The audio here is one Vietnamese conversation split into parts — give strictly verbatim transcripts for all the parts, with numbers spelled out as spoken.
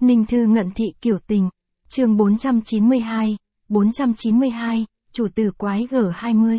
Ninh Thư ngận thị kiểu tình. Chương bốn trăm chín mươi hai, bốn trăm chín mươi hai, chủ từ quái G hai mươi.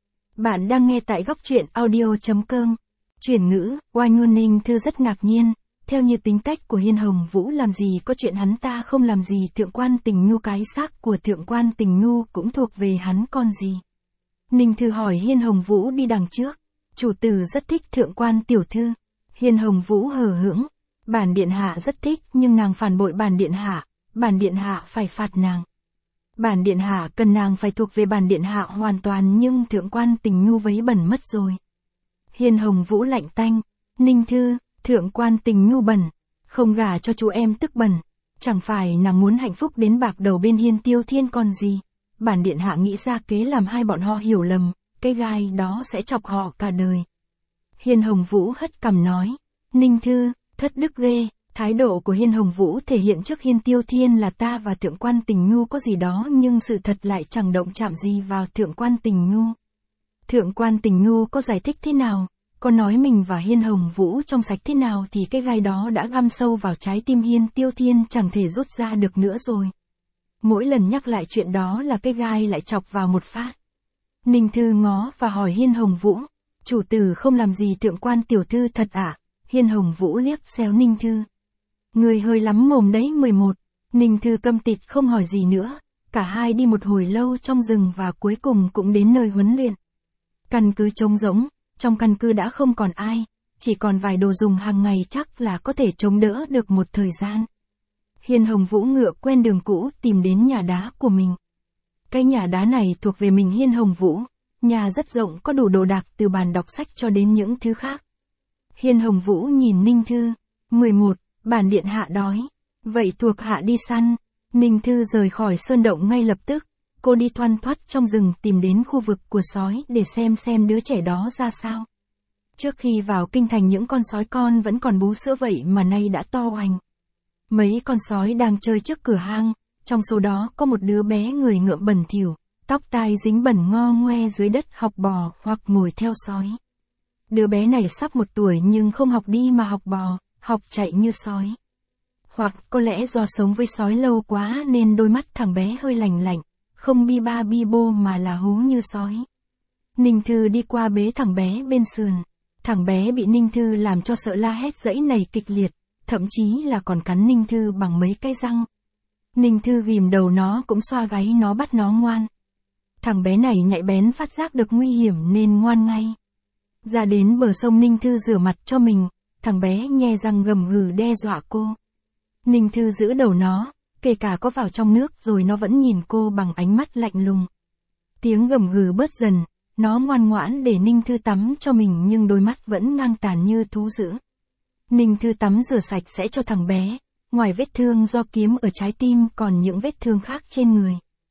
Bạn đang nghe tại góc truyện audio.com. Chuyển ngữ, oai ngôn. Ninh Thư rất ngạc nhiên, theo như tính cách của Hiên Hồng Vũ làm gì có chuyện hắn ta không làm gì. Thượng quan Tình Nhu, cái xác của Thượng quan Tình Nhu cũng thuộc về hắn còn gì. Ninh Thư hỏi Hiên Hồng Vũ đi đằng trước. Chủ tử rất thích Thượng quan tiểu thư. Hiên Hồng Vũ hờ hững. Bản điện hạ rất thích, nhưng nàng phản bội bản điện hạ, bản điện hạ phải phạt nàng. Bản điện hạ cần nàng phải thuộc về bản điện hạ hoàn toàn, nhưng Thượng quan Tình Nhu vấy bẩn mất rồi. Hiên Hồng Vũ lạnh tanh. Ninh Thư, Thượng quan Tình Nhu bẩn, không gả cho chú em tức bẩn. Chẳng phải nàng muốn hạnh phúc đến bạc đầu bên Hiên Tiêu Thiên còn gì. Bản điện hạ nghĩ ra kế làm hai bọn họ hiểu lầm, cái gai đó sẽ chọc họ cả đời. Hiên Hồng Vũ hất cằm nói. Ninh Thư, thất đức ghê. Thái độ của Hiên Hồng Vũ thể hiện trước Hiên Tiêu Thiên là ta và Thượng quan Tình Nhu có gì đó, nhưng sự thật lại chẳng động chạm gì vào Thượng quan Tình Nhu. Thượng quan Tình Nhu có giải thích thế nào, có nói mình và Hiên Hồng Vũ trong sạch thế nào thì cái gai đó đã găm sâu vào trái tim Hiên Tiêu Thiên, chẳng thể rút ra được nữa rồi. Mỗi lần nhắc lại chuyện đó là cái gai lại chọc vào một phát. Ninh Thư ngó và hỏi Hiên Hồng Vũ, chủ tử không làm gì Thượng quan tiểu thư thật ạ? À? Hiên Hồng Vũ liếc xéo Ninh Thư. Người hơi lắm mồm đấy. mười một. Ninh Thư câm tịt không hỏi gì nữa. Cả hai đi một hồi lâu trong rừng và cuối cùng cũng đến nơi huấn luyện. Căn cứ trống rỗng, trong căn cứ đã không còn ai, chỉ còn vài đồ dùng hàng ngày chắc là có thể chống đỡ được một thời gian. Hiên Hồng Vũ ngựa quen đường cũ tìm đến nhà đá của mình. Cái nhà đá này thuộc về mình Hiên Hồng Vũ, nhà rất rộng, có đủ đồ đạc từ bàn đọc sách cho đến những thứ khác. Hiên Hồng Vũ nhìn Ninh Thư. mười một. Bản điện hạ đói. Vậy thuộc hạ đi săn. Ninh Thư rời khỏi sơn động ngay lập tức. Cô đi thoăn thoắt trong rừng tìm đến khu vực của sói để xem xem đứa trẻ đó ra sao. Trước khi vào kinh thành những con sói con vẫn còn bú sữa, vậy mà nay đã to hoành. Mấy con sói đang chơi trước cửa hang, trong số đó có một đứa bé người ngợm bẩn thỉu, tóc tai dính bẩn ngo ngoe dưới đất học bò hoặc ngồi theo sói. Đứa bé này sắp một tuổi nhưng không học đi mà học bò, học chạy như sói. Hoặc có lẽ do sống với sói lâu quá nên đôi mắt thằng bé hơi lành lạnh, không bi ba bi bô mà là hú như sói. Ninh Thư đi qua bế thằng bé bên sườn. Thằng bé bị Ninh Thư làm cho sợ, la hét dãy nảy kịch liệt, thậm chí là còn cắn Ninh Thư bằng mấy cái răng. Ninh Thư ghìm đầu nó cũng xoa gáy nó bắt nó ngoan. Thằng bé này nhạy bén phát giác được nguy hiểm nên ngoan ngay. Ra đến bờ sông Ninh Thư rửa mặt cho mình, thằng bé nhe răng gầm gừ đe dọa cô. Ninh Thư giữ đầu nó, kể cả có vào trong nước rồi nó vẫn nhìn cô bằng ánh mắt lạnh lùng. Tiếng gầm gừ bớt dần, nó ngoan ngoãn để Ninh Thư tắm cho mình nhưng đôi mắt vẫn ngang tàn như thú dữ. Ninh Thư tắm rửa sạch sẽ cho thằng bé, ngoài vết thương do kiếm ở trái tim còn những vết thương khác trên người.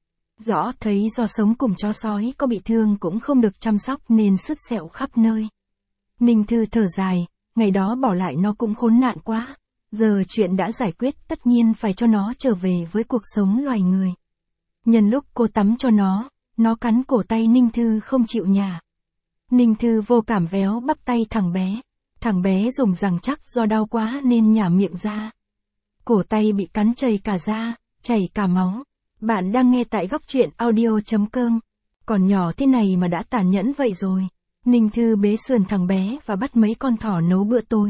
Rõ thấy do sống cùng chó sói có bị thương cũng không được chăm sóc nên sứt sẹo khắp nơi. Ninh Thư thở dài, ngày đó bỏ lại nó cũng khốn nạn quá. Giờ chuyện đã giải quyết, tất nhiên phải cho nó trở về với cuộc sống loài người. Nhân lúc cô tắm cho nó, nó cắn cổ tay Ninh Thư không chịu nhả. Ninh Thư vô cảm véo bắp tay thằng bé. Thằng bé dùng răng chắc do đau quá nên nhả miệng ra. Cổ tay bị cắn chảy cả da, chảy cả máu. Bạn đang nghe tại góc truyện audio.com. Còn nhỏ thế này mà đã tàn nhẫn vậy rồi. Ninh Thư bế sườn thằng bé và bắt mấy con thỏ nấu bữa tối.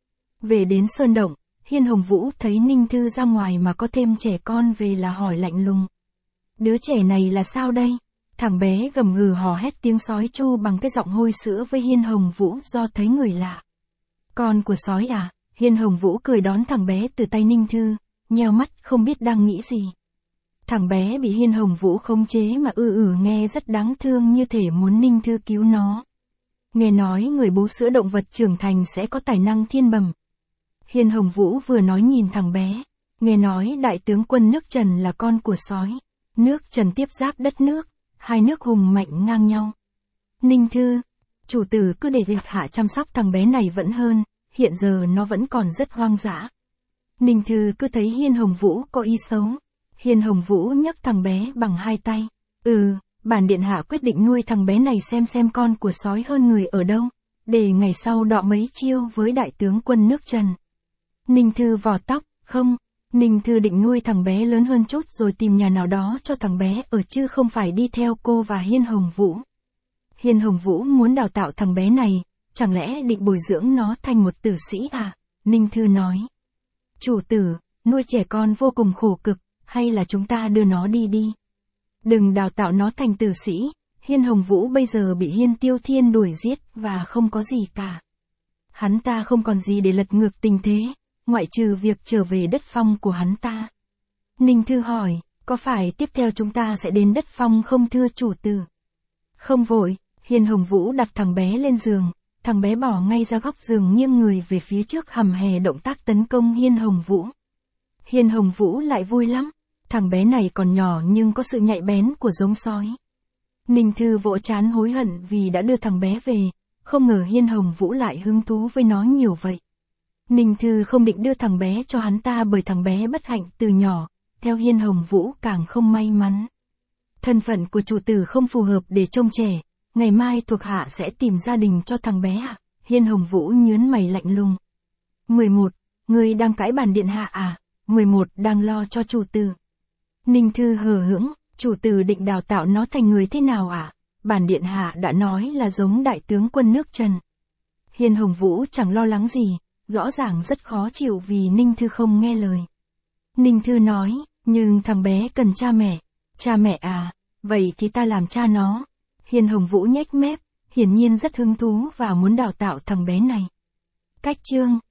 Về đến sơn động, Hiên Hồng Vũ thấy Ninh Thư ra ngoài mà có thêm trẻ con về là hỏi lạnh lùng. Đứa trẻ này là sao đây? Thằng bé gầm gừ hò hét tiếng sói chu bằng cái giọng hôi sữa với Hiên Hồng Vũ do thấy người lạ. Con của sói à? Hiên Hồng Vũ cười đón thằng bé từ tay Ninh Thư, nheo mắt không biết đang nghĩ gì. Thằng bé bị Hiên Hồng Vũ khống chế mà ư ử nghe rất đáng thương, như thể muốn Ninh Thư cứu nó. Nghe nói người bú sữa động vật trưởng thành sẽ có tài năng thiên bẩm. Hiên Hồng Vũ vừa nói nhìn thằng bé. Nghe nói đại tướng quân nước Trần là con của sói. Nước Trần tiếp giáp đất nước, hai nước hùng mạnh ngang nhau. Ninh Thư, chủ tử cứ để việc hạ chăm sóc thằng bé này vẫn hơn, hiện giờ nó vẫn còn rất hoang dã. Ninh Thư cứ thấy Hiên Hồng Vũ có ý xấu. Hiên Hồng Vũ nhấc thằng bé bằng hai tay. Ừ, bản điện hạ quyết định nuôi thằng bé này xem xem con của sói hơn người ở đâu, để ngày sau đọ mấy chiêu với đại tướng quân nước Trần. Ninh Thư vò tóc, không, Ninh Thư định nuôi thằng bé lớn hơn chút rồi tìm nhà nào đó cho thằng bé ở chứ không phải đi theo cô và Hiên Hồng Vũ. Hiên Hồng Vũ muốn đào tạo thằng bé này, chẳng lẽ định bồi dưỡng nó thành một tử sĩ à? Ninh Thư nói. Chủ tử, nuôi trẻ con vô cùng khổ cực, hay là chúng ta đưa nó đi đi. Đừng đào tạo nó thành tử sĩ, Hiên Hồng Vũ bây giờ bị Hiên Tiêu Thiên đuổi giết và không có gì cả. Hắn ta không còn gì để lật ngược tình thế, ngoại trừ việc trở về đất phong của hắn ta. Ninh Thư hỏi, có phải tiếp theo chúng ta sẽ đến đất phong không thưa chủ tử? Không vội, Hiên Hồng Vũ đặt thằng bé lên giường, thằng bé bỏ ngay ra góc giường nghiêng người về phía trước hầm hè động tác tấn công Hiên Hồng Vũ. Hiên Hồng Vũ lại vui lắm, thằng bé này còn nhỏ nhưng có sự nhạy bén của giống sói. Ninh Thư vỗ trán hối hận vì đã đưa thằng bé về, không ngờ Hiên Hồng Vũ lại hứng thú với nó nhiều vậy. Ninh Thư không định đưa thằng bé cho hắn ta bởi thằng bé bất hạnh từ nhỏ, theo Hiên Hồng Vũ càng không may mắn. Thân phận của chủ tử không phù hợp để trông trẻ, ngày mai thuộc hạ sẽ tìm gia đình cho thằng bé ạ. Hiên Hồng Vũ nhướng mày lạnh lùng. mười một. Ngươi đang cãi bản điện hạ à? mười một. Đang lo cho chủ tử. Ninh Thư hờ hững, chủ tử định đào tạo nó thành người thế nào ạ? À? Bản điện hạ đã nói là giống đại tướng quân nước Trần. Hiên Hồng Vũ chẳng lo lắng gì, rõ ràng rất khó chịu vì Ninh Thư không nghe lời. Ninh Thư nói, nhưng thằng bé cần cha mẹ. Cha mẹ à, vậy thì ta làm cha nó. Hiên Hồng Vũ nhếch mép, hiển nhiên rất hứng thú và muốn đào tạo thằng bé này. Cách chương